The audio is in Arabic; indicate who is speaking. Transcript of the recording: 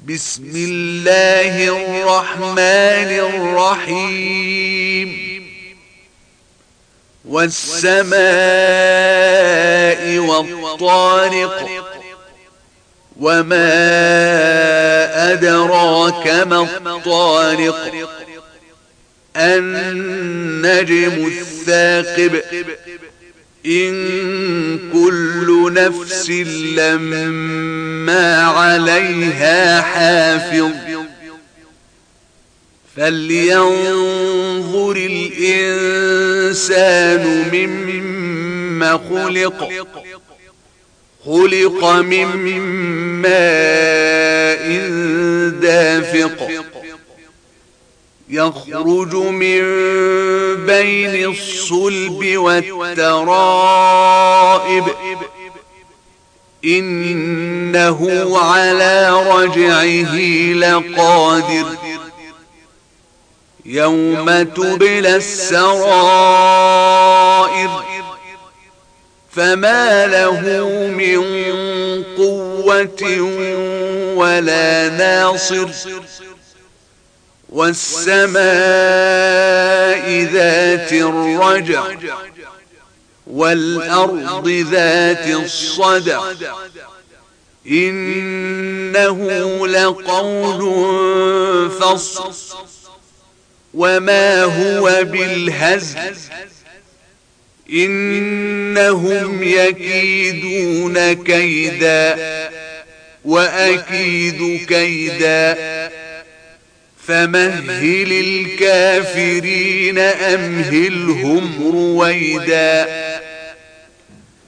Speaker 1: بسم الله الرحمن الرحيم والسماء والطارق وما أدراك ما الطارق النجم الثاقب إن كل نفس لما عليها حافظ فلينظر الإنسان مما خلق من ماء دافق يخرج من بين الصلب والترائب إنه على رجعه لقادر يوم تبلى السرائر فما له من قوة ولا ناصر والسماء ذات الرجع والأرض ذات الصدع إنه لقول فصل وما هو بالهزل إنهم يكيدون كيدا وأكيد كيدا فمهل الكافرين أمهلهم رويدا